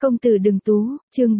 Công tử đừng tú, chương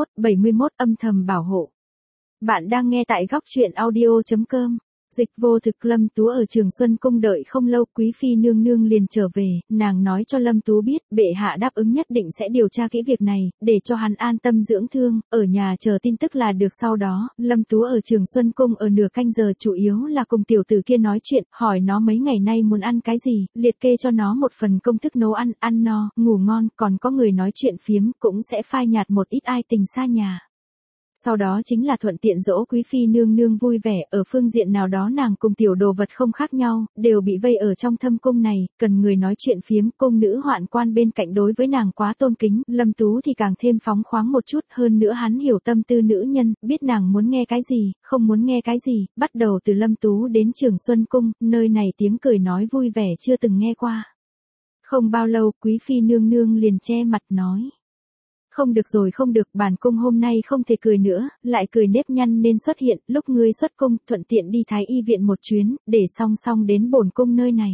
71 âm thầm bảo hộ. Bạn đang nghe tại góc truyện audio.com. Dịch vô thực. Lâm Tú ở Trường Xuân Cung đợi không lâu, quý phi nương nương liền trở về, nàng nói cho Lâm Tú biết, bệ hạ đáp ứng nhất định sẽ điều tra kỹ việc này, để cho hắn an tâm dưỡng thương, ở nhà chờ tin tức là được. Sau đó, Lâm Tú ở Trường Xuân Cung ở nửa canh giờ, chủ yếu là cùng tiểu tử kia nói chuyện, hỏi nó mấy ngày nay muốn ăn cái gì, liệt kê cho nó một phần công thức nấu ăn, ăn no, ngủ ngon, còn có người nói chuyện phiếm, cũng sẽ phai nhạt một ít ai tình xa nhà. Sau đó chính là thuận tiện dỗ quý phi nương nương vui vẻ, ở phương diện nào đó nàng cùng tiểu đồ vật không khác nhau, đều bị vây ở trong thâm cung này, cần người nói chuyện phiếm. Cung nữ hoạn quan bên cạnh đối với nàng quá tôn kính, Lâm Tú thì càng thêm phóng khoáng một chút, hơn nữa hắn hiểu tâm tư nữ nhân, biết nàng muốn nghe cái gì, không muốn nghe cái gì. Bắt đầu từ Lâm Tú đến Trường Xuân Cung, nơi này tiếng cười nói vui vẻ chưa từng nghe qua. Không bao lâu, quý phi nương nương liền che mặt nói: không được rồi, không được, bản cung hôm nay không thể cười nữa, lại cười nếp nhăn nên xuất hiện. Lúc ngươi xuất cung, thuận tiện đi Thái Y viện một chuyến, để song song đến bổn cung nơi này.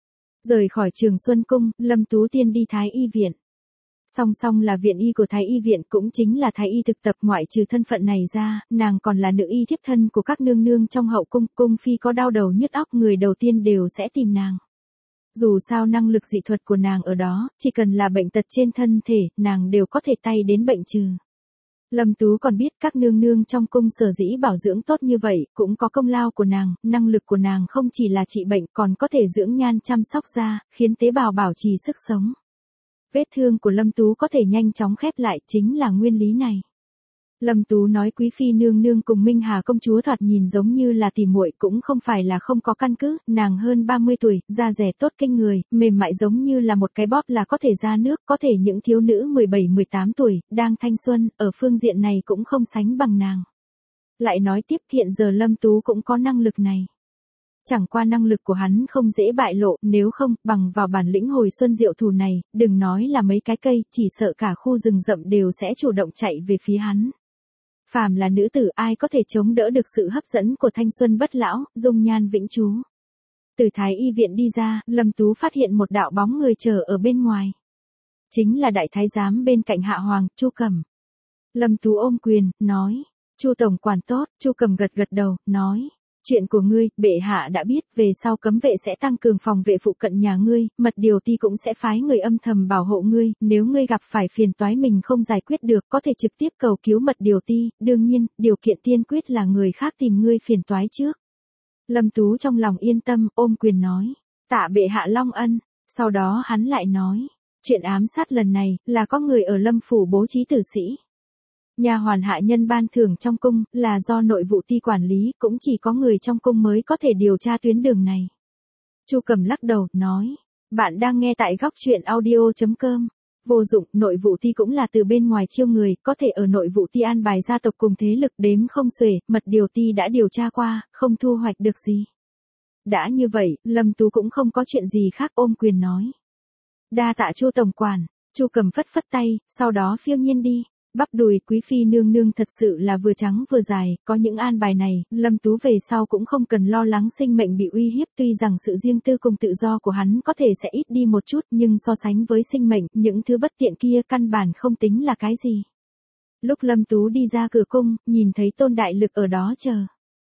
Rời khỏi Trường Xuân Cung, Lâm Tú tiên đi Thái Y viện. Song song là viện y của Thái Y viện, cũng chính là Thái Y thực tập. Ngoại trừ thân phận này ra, nàng còn là nữ y thiếp thân của các nương nương trong hậu cung. Cung phi có đau đầu nhức óc, người đầu tiên đều sẽ tìm nàng. Dù sao năng lực dị thuật của nàng ở đó, chỉ cần là bệnh tật trên thân thể, nàng đều có thể tay đến bệnh trừ. Lâm Tú còn biết các nương nương trong cung sở dĩ bảo dưỡng tốt như vậy, cũng có công lao của nàng, năng lực của nàng không chỉ là trị bệnh, còn có thể dưỡng nhan chăm sóc da, khiến tế bào bảo trì sức sống. Vết thương của Lâm Tú có thể nhanh chóng khép lại, chính là nguyên lý này. Lâm Tú nói quý phi nương nương cùng Minh Hà công chúa thoạt nhìn giống như là tỉ muội, cũng không phải là không có căn cứ. Nàng hơn 30 tuổi, da rẻ tốt kinh người, mềm mại giống như là một cái bóp là có thể ra nước, có thể những thiếu nữ 17-18 tuổi, đang thanh xuân, ở phương diện này cũng không sánh bằng nàng. Lại nói tiếp, hiện giờ Lâm Tú cũng có năng lực này. Chẳng qua năng lực của hắn không dễ bại lộ, nếu không, bằng vào bản lĩnh hồi xuân diệu thủ này, đừng nói là mấy cái cây, chỉ sợ cả khu rừng rậm đều sẽ chủ động chạy về phía hắn. Phàm là nữ tử, ai có thể chống đỡ được sự hấp dẫn của thanh xuân bất lão, dung nhan vĩnh trú. Từ Thái Y viện đi ra, Lâm Tú phát hiện một đạo bóng người chờ ở bên ngoài. Chính là đại thái giám bên cạnh Hạ Hoàng, Chu Cầm. Lâm Tú ôm quyền, nói: Chu tổng quản tốt. Chu Cầm gật gật đầu, nói: chuyện của ngươi, bệ hạ đã biết, về sau cấm vệ sẽ tăng cường phòng vệ phụ cận nhà ngươi, mật điều ti cũng sẽ phái người âm thầm bảo hộ ngươi, nếu ngươi gặp phải phiền toái mình không giải quyết được, có thể trực tiếp cầu cứu mật điều ti, đương nhiên, điều kiện tiên quyết là người khác tìm ngươi phiền toái trước. Lâm Tú trong lòng yên tâm, ôm quyền nói: tạ bệ hạ long ân. Sau đó hắn lại nói: chuyện ám sát lần này, là có người ở Lâm phủ bố trí tử sĩ. Nhà hoàn hạ nhân ban thưởng trong cung, là do nội vụ ti quản lý, cũng chỉ có người trong cung mới có thể điều tra tuyến đường này. Chu Cầm lắc đầu, nói: bạn đang nghe tại góc truyện audio.com. Vô dụng, nội vụ ti cũng là từ bên ngoài chiêu người, có thể ở nội vụ ti an bài gia tộc cùng thế lực đếm không xuể, mật điều ti đã điều tra qua, không thu hoạch được gì. Đã như vậy, Lâm Tú cũng không có chuyện gì khác, ôm quyền nói: đa tạ Chu tổng quản. Chu Cầm phất phất tay, sau đó phiêu nhiên đi. Bắp đùi quý phi nương nương thật sự là vừa trắng vừa dài, có những an bài này, Lâm Tú về sau cũng không cần lo lắng sinh mệnh bị uy hiếp. Tuy rằng sự riêng tư cùng tự do của hắn có thể sẽ ít đi một chút, nhưng so sánh với sinh mệnh, những thứ bất tiện kia căn bản không tính là cái gì. Lúc Lâm Tú đi ra cửa cung, nhìn thấy Tôn Đại Lực ở đó chờ.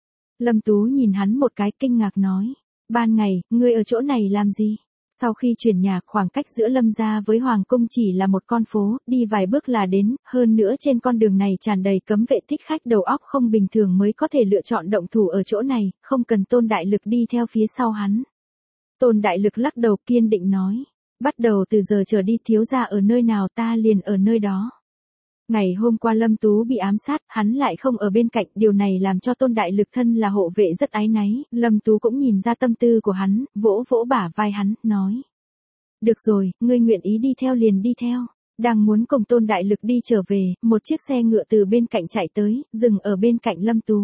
Lâm Tú nhìn hắn một cái, kinh ngạc nói: ban ngày, ngươi ở chỗ này làm gì? Sau khi chuyển nhà, khoảng cách giữa Lâm gia với Hoàng cung chỉ là một con phố, đi vài bước là đến, hơn nữa trên con đường này tràn đầy cấm vệ thích khách đầu óc không bình thường mới có thể lựa chọn động thủ ở chỗ này, không cần Tôn Đại Lực đi theo phía sau hắn. Tôn Đại Lực lắc đầu kiên định nói: bắt đầu từ giờ trở đi, thiếu gia ở nơi nào ta liền ở nơi đó. Ngày hôm qua Lâm Tú bị ám sát, hắn lại không ở bên cạnh, điều này làm cho Tôn Đại Lực thân là hộ vệ rất áy náy. Lâm Tú cũng nhìn ra tâm tư của hắn, vỗ vỗ bả vai hắn, nói: được rồi, ngươi nguyện ý đi theo liền đi theo. Đang muốn cùng Tôn Đại Lực đi trở về, một chiếc xe ngựa từ bên cạnh chạy tới, dừng ở bên cạnh Lâm Tú.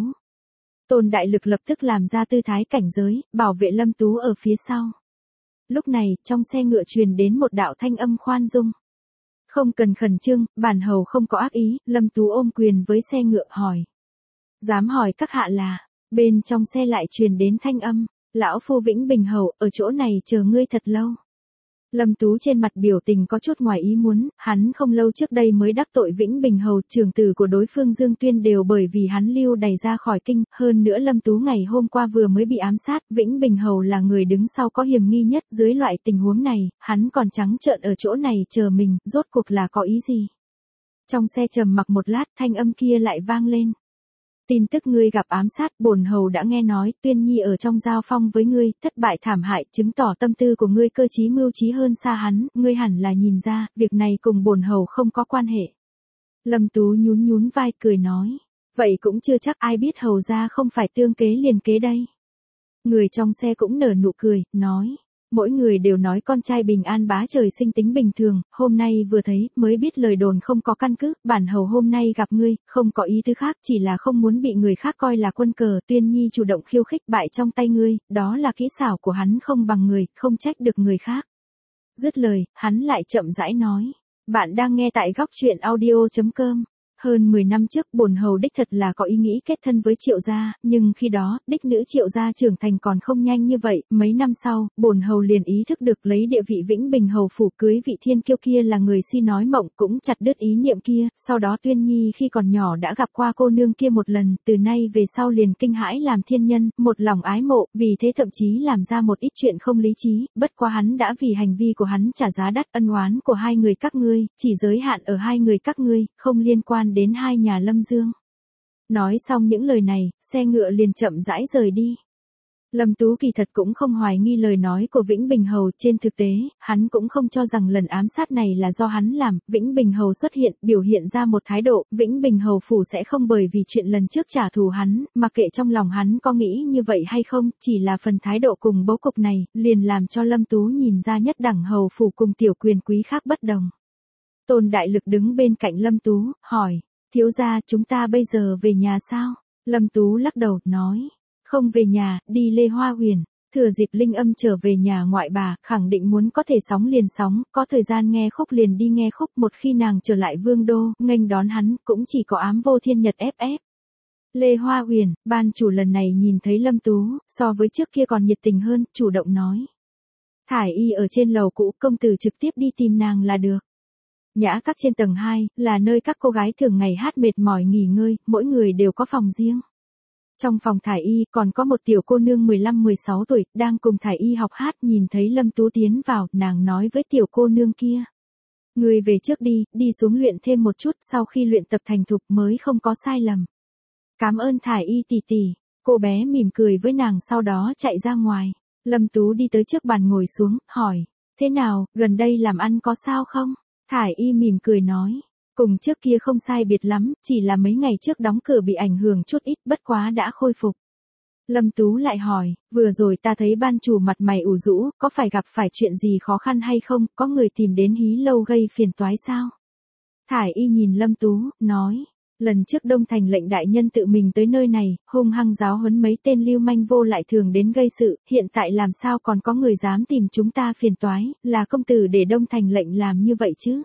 Tôn Đại Lực lập tức làm ra tư thái cảnh giới, bảo vệ Lâm Tú ở phía sau. Lúc này, trong xe ngựa truyền đến một đạo thanh âm khoan dung: không cần khẩn trương, bản hầu không có ác ý. Lâm Tú ôm quyền với xe ngựa hỏi: dám hỏi các hạ là? Bên trong xe lại truyền đến thanh âm: lão phu Vĩnh Bình hầu, ở chỗ này chờ ngươi thật lâu. Lâm Tú trên mặt biểu tình có chút ngoài ý muốn, hắn không lâu trước đây mới đắc tội Vĩnh Bình Hầu, trưởng tử của đối phương Dương Tuyên đều bởi vì hắn lưu đày ra khỏi kinh, hơn nữa Lâm Tú ngày hôm qua vừa mới bị ám sát, Vĩnh Bình Hầu là người đứng sau có hiểm nghi nhất, dưới loại tình huống này, hắn còn trắng trợn ở chỗ này chờ mình, rốt cuộc là có ý gì? Trong xe trầm mặc một lát, thanh âm kia lại vang lên. Tin tức ngươi gặp ám sát, bổn hầu đã nghe nói, Tuyên Nhi ở trong giao phong với ngươi, thất bại thảm hại, chứng tỏ tâm tư của ngươi cơ trí mưu trí hơn xa hắn, ngươi hẳn là nhìn ra, việc này cùng bổn hầu không có quan hệ. Lâm Tú nhún nhún vai cười nói, vậy cũng chưa chắc, ai biết hầu ra không phải tương kế liền kế đây. Người trong xe cũng nở nụ cười, nói. Mỗi người đều nói con trai bình an bá trời sinh tính bình thường, hôm nay vừa thấy, mới biết lời đồn không có căn cứ, bản hầu hôm nay gặp ngươi, không có ý tứ khác, chỉ là không muốn bị người khác coi là quân cờ, Tuyên Nhi chủ động khiêu khích bại trong tay ngươi, đó là kỹ xảo của hắn không bằng người, không trách được người khác. Dứt lời, hắn lại chậm rãi nói, bạn đang nghe tại góc truyện audio.com. Hơn 10 năm trước, bổn hầu đích thật là có ý nghĩ kết thân với Triệu gia, nhưng khi đó, đích nữ Triệu gia trưởng thành còn không nhanh như vậy, mấy năm sau, bổn hầu liền ý thức được lấy địa vị Vĩnh Bình hầu phủ cưới vị thiên kiêu kia là người si nói mộng, cũng chặt đứt ý niệm kia, sau đó Tuyên Nhi khi còn nhỏ đã gặp qua cô nương kia một lần, từ nay về sau liền kinh hãi làm thiên nhân, một lòng ái mộ, vì thế thậm chí làm ra một ít chuyện không lý trí, bất quá hắn đã vì hành vi của hắn trả giá đắt, ân oán của hai người các ngươi, chỉ giới hạn ở hai người các ngươi, không liên quan đến hai nhà Lâm Dương. Nói xong những lời này, xe ngựa liền chậm rãi rời đi. Lâm Tú kỳ thật cũng không hoài nghi lời nói của Vĩnh Bình Hầu, trên thực tế, hắn cũng không cho rằng lần ám sát này là do hắn làm, Vĩnh Bình Hầu xuất hiện, biểu hiện ra một thái độ, Vĩnh Bình Hầu phủ sẽ không bởi vì chuyện lần trước trả thù hắn, mà kệ trong lòng hắn có nghĩ như vậy hay không, chỉ là phần thái độ cùng bố cục này, liền làm cho Lâm Tú nhìn ra nhất đẳng hầu phủ cùng tiểu quyền quý khác bất đồng. Tôn Đại Lực đứng bên cạnh Lâm Tú, hỏi, thiếu gia chúng ta bây giờ về nhà sao? Lâm Tú lắc đầu, nói, không về nhà, đi Lê Hoa Huyền. Thừa dịp Linh Âm trở về nhà ngoại bà, khẳng định muốn có thể sóng liền sóng, có thời gian nghe khúc liền đi nghe khúc, một khi nàng trở lại vương đô, nghênh đón hắn, cũng chỉ có ám vô thiên nhật ép. Lê Hoa Huyền, ban chủ lần này nhìn thấy Lâm Tú, so với trước kia còn nhiệt tình hơn, chủ động nói. Thải y ở trên lầu cũ, công tử trực tiếp đi tìm nàng là được. Nhã các trên tầng 2, là nơi các cô gái thường ngày hát mệt mỏi nghỉ ngơi, mỗi người đều có phòng riêng. Trong phòng thải y, còn có một tiểu cô nương 15-16 tuổi, đang cùng thải y học hát, nhìn thấy Lâm Tú tiến vào, nàng nói với tiểu cô nương kia. Người về trước đi xuống luyện thêm một chút, sau khi luyện tập thành thục mới không có sai lầm. Cảm ơn thải y tỷ tỷ, cô bé mỉm cười với nàng sau đó chạy ra ngoài. Lâm Tú đi tới trước bàn ngồi xuống, hỏi, thế nào, gần đây làm ăn có sao không? Thải y mỉm cười nói, cùng trước kia không sai biệt lắm, chỉ là mấy ngày trước đóng cửa bị ảnh hưởng chút ít, bất quá đã khôi phục. Lâm Tú lại hỏi, vừa rồi ta thấy ban chủ mặt mày ủ rũ, có phải gặp phải chuyện gì khó khăn hay không, có người tìm đến hí lâu gây phiền toái sao? Thải y nhìn Lâm Tú, nói, lần trước Đông Thành lệnh đại nhân tự mình tới nơi này, hung hăng giáo huấn mấy tên lưu manh vô lại thường đến gây sự, hiện tại làm sao còn có người dám tìm chúng ta phiền toái, là công tử để Đông Thành lệnh làm như vậy chứ?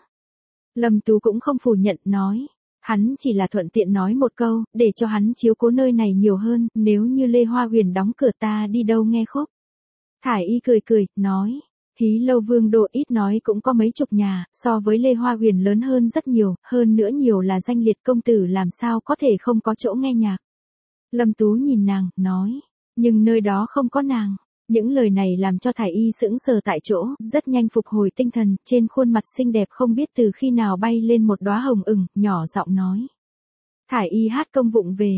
Lâm Tú cũng không phủ nhận, nói, hắn chỉ là thuận tiện nói một câu, để cho hắn chiếu cố nơi này nhiều hơn, nếu như Lê Hoa Huyền đóng cửa ta đi đâu nghe khúc. Thải y cười, nói, hí lâu vương đô ít nói cũng có mấy chục nhà, so với Lê Hoa Huyền lớn hơn rất nhiều, hơn nữa nhiều là danh liệt công tử làm sao có thể không có chỗ nghe nhạc. Lâm Tú nhìn nàng, nói, nhưng nơi đó không có nàng. Những lời này làm cho thải y sững sờ tại chỗ, rất nhanh phục hồi tinh thần, trên khuôn mặt xinh đẹp không biết từ khi nào bay lên một đóa hồng ửng, nhỏ giọng nói. Thải y hát công vụng về,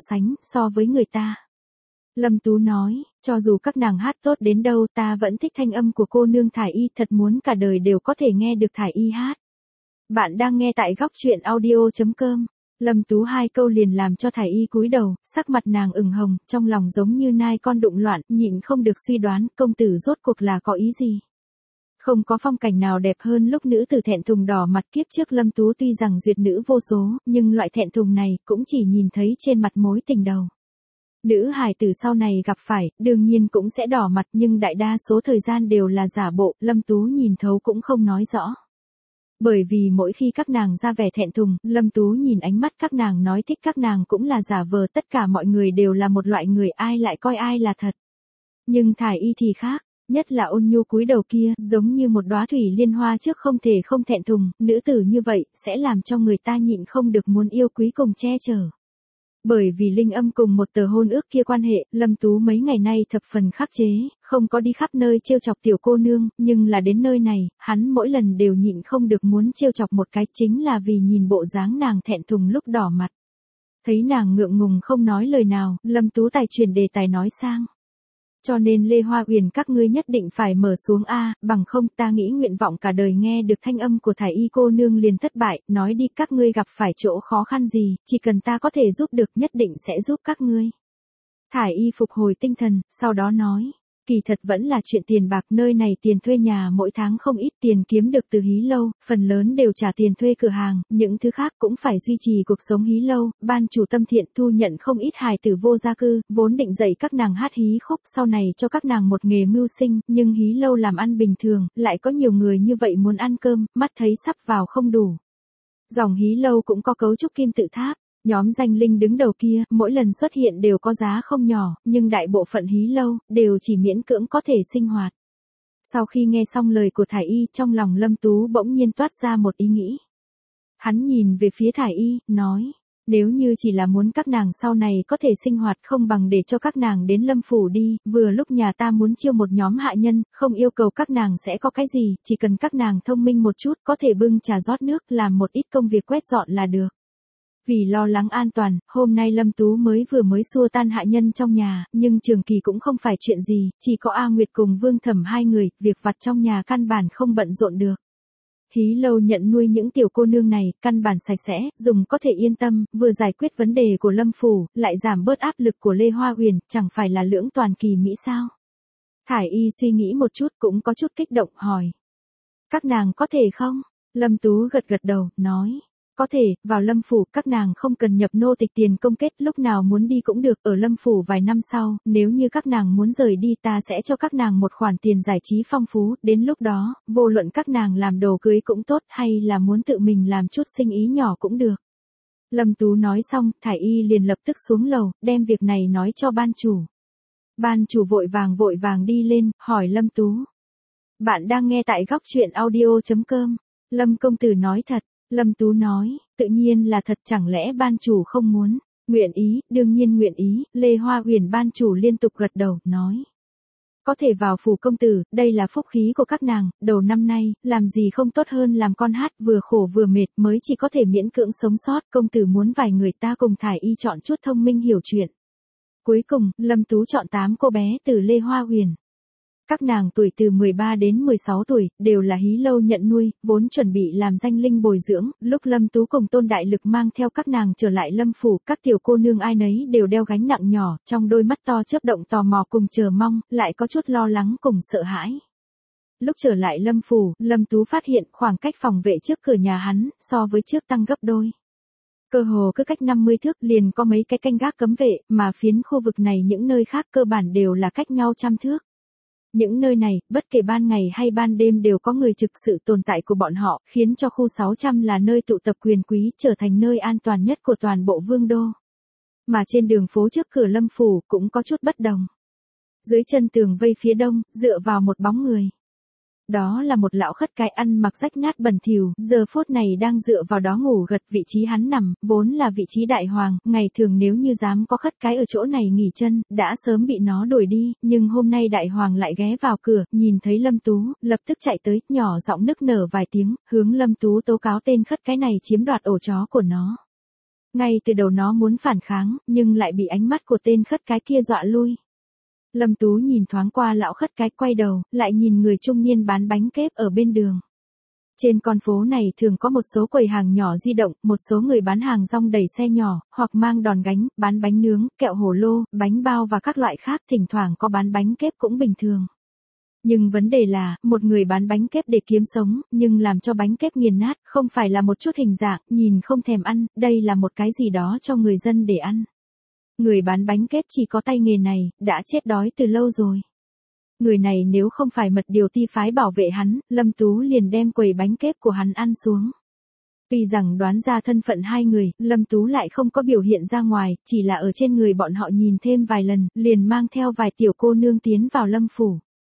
so với người ta. Lâm Tú nói, cho dù các nàng hát tốt đến đâu ta vẫn thích thanh âm của cô nương thải y, thật muốn cả đời đều có thể nghe được thải y hát. Bạn đang nghe tại góc truyện audio.com. Lâm Tú hai câu liền làm cho thải y cúi đầu, sắc mặt nàng ửng hồng, trong lòng giống như nai con đụng loạn, nhịn không được suy đoán, công tử rốt cuộc là có ý gì. Không có phong cảnh nào đẹp hơn lúc nữ tử thẹn thùng đỏ mặt. Kiếp trước Lâm Tú tuy rằng duyệt nữ vô số, nhưng loại thẹn thùng này cũng chỉ nhìn thấy trên mặt mối tình đầu. Nữ hài tử sau này gặp phải, đương nhiên cũng sẽ đỏ mặt, nhưng đại đa số thời gian đều là giả bộ, Lâm Tú nhìn thấu cũng không nói rõ. Bởi vì mỗi khi các nàng ra vẻ thẹn thùng, Lâm Tú nhìn ánh mắt các nàng nói thích các nàng cũng là giả vờ, tất cả mọi người đều là một loại người, ai lại coi ai là thật. Nhưng thải y thì khác, Nhất là Ôn Nhu cúi đầu kia, giống như một đóa thủy liên hoa trước không thể không thẹn thùng, nữ tử như vậy, sẽ làm cho người ta nhịn không được muốn yêu quý cùng che chở. Bởi vì Linh Âm cùng một tờ hôn ước kia quan hệ, Lâm Tú mấy ngày nay thập phần khắc chế, không có đi khắp nơi trêu chọc tiểu cô nương, nhưng là đến nơi này, hắn mỗi lần đều nhịn không được muốn trêu chọc một cái, chính là vì nhìn bộ dáng nàng thẹn thùng lúc đỏ mặt. Thấy nàng ngượng ngùng không nói lời nào, Lâm Tú tài chuyển đề tài nói sang. Cho nên Lê Hoa Uyển các ngươi nhất định phải mở xuống a, bằng không ta nghĩ nguyện vọng cả đời nghe được thanh âm của Thải Y cô nương liền thất bại, nói đi các ngươi gặp phải chỗ khó khăn gì, chỉ cần ta có thể giúp được nhất định sẽ giúp các ngươi. Thải Y phục hồi tinh thần, sau đó nói, kỳ thật vẫn là chuyện tiền bạc, nơi này tiền thuê nhà mỗi tháng không ít, tiền kiếm được từ hí lâu, phần lớn đều trả tiền thuê cửa hàng, những thứ khác cũng phải duy trì cuộc sống hí lâu, ban chủ tâm thiện thu nhận không ít hài tử vô gia cư, vốn định dạy các nàng hát hí khúc sau này cho các nàng một nghề mưu sinh, nhưng hí lâu làm ăn bình thường, lại có nhiều người như vậy muốn ăn cơm, mắt thấy sắp vào không đủ. Dòng hí lâu cũng có cấu trúc kim tự tháp. Nhóm danh linh đứng đầu kia, mỗi lần xuất hiện đều có giá không nhỏ, nhưng đại bộ phận hí lâu, đều chỉ miễn cưỡng có thể sinh hoạt. Sau khi nghe xong lời của Thải Y, trong lòng Lâm Tú bỗng nhiên toát ra một ý nghĩ. Hắn nhìn về phía Thải Y, nói, nếu như chỉ là muốn các nàng sau này có thể sinh hoạt không bằng để cho các nàng đến Lâm Phủ đi, vừa lúc nhà ta muốn chiêu một nhóm hạ nhân, không yêu cầu các nàng sẽ có cái gì, chỉ cần các nàng thông minh một chút có thể bưng trà rót nước làm một ít công việc quét dọn là được. Vì lo lắng an toàn, hôm nay Lâm Tú vừa mới xua tan hạ nhân trong nhà, nhưng Trường Kỳ cũng không phải chuyện gì, chỉ có A Nguyệt cùng Vương Thẩm hai người, việc vặt trong nhà căn bản không bận rộn được. Hí lâu nhận nuôi những tiểu cô nương này, căn bản sạch sẽ, dùng có thể yên tâm, vừa giải quyết vấn đề của Lâm Phủ, lại giảm bớt áp lực của Lê Hoa Uyển, chẳng phải là lưỡng toàn kỳ mỹ sao? Thải Y suy nghĩ một chút cũng có chút kích động, hỏi. Các nàng có thể không? Lâm Tú gật gật đầu, nói. Có thể, vào Lâm Phủ, các nàng không cần nhập nô tịch tiền công kết, lúc nào muốn đi cũng được, ở Lâm Phủ vài năm sau, nếu như các nàng muốn rời đi ta sẽ cho các nàng một khoản tiền giải trí phong phú, đến lúc đó, vô luận các nàng làm đồ cưới cũng tốt hay là muốn tự mình làm chút sinh ý nhỏ cũng được. Lâm Tú nói xong, Thải Y liền lập tức xuống lầu, đem việc này nói cho ban chủ. Ban chủ vội vàng đi lên, hỏi Lâm Tú. Bạn đang nghe tại góc truyện audio.com. Lâm công tử nói thật. Lâm Tú nói, tự nhiên là thật, chẳng lẽ ban chủ không muốn, nguyện ý, đương nhiên nguyện ý, Lê Hoa Uyển ban chủ liên tục gật đầu, nói. Có thể vào phủ công tử, đây là phúc khí của các nàng, đầu năm nay, làm gì không tốt hơn làm con hát vừa khổ vừa mệt mới chỉ có thể miễn cưỡng sống sót, công tử muốn vài người ta cùng Thải Y chọn chút thông minh hiểu chuyện. Cuối cùng, Lâm Tú chọn 8 cô bé từ Lê Hoa Uyển. Các nàng tuổi từ 13 đến 16 tuổi, đều là hí lâu nhận nuôi, vốn chuẩn bị làm danh linh bồi dưỡng, lúc Lâm Tú cùng Tôn Đại Lực mang theo các nàng trở lại Lâm Phủ, các tiểu cô nương ai nấy đều đeo gánh nặng nhỏ, trong đôi mắt to chớp động tò mò cùng chờ mong, lại có chút lo lắng cùng sợ hãi. Lúc trở lại Lâm Phủ, Lâm Tú phát hiện khoảng cách phòng vệ trước cửa nhà hắn, so với trước tăng gấp đôi. Cơ hồ cứ cách 50 thước liền có mấy cái canh gác cấm vệ, mà phiến khu vực này những nơi khác cơ bản đều là cách nhau 100 thước. Những nơi này, bất kể ban ngày hay ban đêm đều có người trực, sự tồn tại của bọn họ, khiến cho khu 600 là nơi tụ tập quyền quý, trở thành nơi an toàn nhất của toàn bộ vương đô. Mà trên đường phố trước cửa Lâm Phủ, cũng có chút bất đồng. Dưới chân tường vây phía đông, dựa vào một bóng người. Đó là một lão khất cái ăn mặc rách nát bẩn thỉu, giờ phút này đang dựa vào đó ngủ gật, vị trí hắn nằm, vốn là vị trí đại hoàng, ngày thường nếu như dám có khất cái ở chỗ này nghỉ chân, đã sớm bị nó đuổi đi, nhưng hôm nay đại hoàng lại ghé vào cửa, nhìn thấy Lâm Tú, lập tức chạy tới, nhỏ giọng nức nở vài tiếng, hướng Lâm Tú tố cáo tên khất cái này chiếm đoạt ổ chó của nó. Ngay từ đầu nó muốn phản kháng, nhưng lại bị ánh mắt của tên khất cái kia dọa lui. Lâm Tú nhìn thoáng qua lão khất cái, quay đầu, lại nhìn người trung niên bán bánh kép ở bên đường. Trên con phố này thường có một số quầy hàng nhỏ di động, một số người bán hàng rong đẩy xe nhỏ, hoặc mang đòn gánh, bán bánh nướng, kẹo hồ lô, bánh bao và các loại khác, thỉnh thoảng có bán bánh kép cũng bình thường. Nhưng vấn đề là, một người bán bánh kép để kiếm sống, nhưng làm cho bánh kép nghiền nát, không phải là một chút hình dạng, nhìn không thèm ăn, đây là một cái gì đó cho người dân để ăn. Người bán bánh kép chỉ có tay nghề này, đã chết đói từ lâu rồi. Người này nếu không phải mật điều ti phái bảo vệ hắn, Lâm Tú liền đem quầy bánh kép của hắn ăn xuống. Tuy rằng đoán ra thân phận hai người, Lâm Tú lại không có biểu hiện ra ngoài, chỉ là ở trên người bọn họ nhìn thêm vài lần, liền mang theo vài tiểu cô nương tiến vào Lâm Phủ.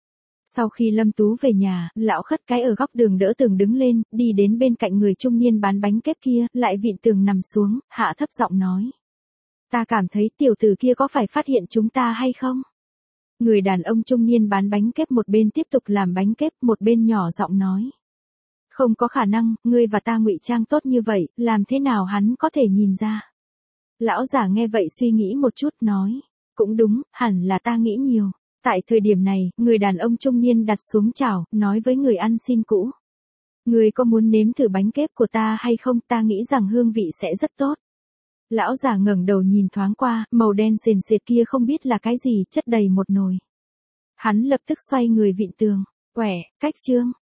Sau khi Lâm Tú về nhà, lão khất cái ở góc đường đỡ tường đứng lên, đi đến bên cạnh người trung niên bán bánh kép kia, lại vịn tường nằm xuống, hạ thấp giọng nói. Ta cảm thấy tiểu tử kia có phải phát hiện chúng ta hay không? Người đàn ông trung niên bán bánh kép một bên tiếp tục làm bánh kép, một bên nhỏ giọng nói. Không có khả năng, ngươi và ta ngụy trang tốt như vậy, làm thế nào hắn có thể nhìn ra? Lão giả nghe vậy suy nghĩ một chút nói. Cũng đúng, hẳn là ta nghĩ nhiều. Tại thời điểm này, người đàn ông trung niên đặt xuống chảo, nói với người ăn xin cũ. Ngươi có muốn nếm thử bánh kép của ta hay không? Ta nghĩ rằng hương vị sẽ rất tốt. Lão già ngẩng đầu nhìn thoáng qua, màu đen sền sệt kia không biết là cái gì, chất đầy một nồi. Hắn lập tức xoay người vịn tường. Quẻ, cách chương.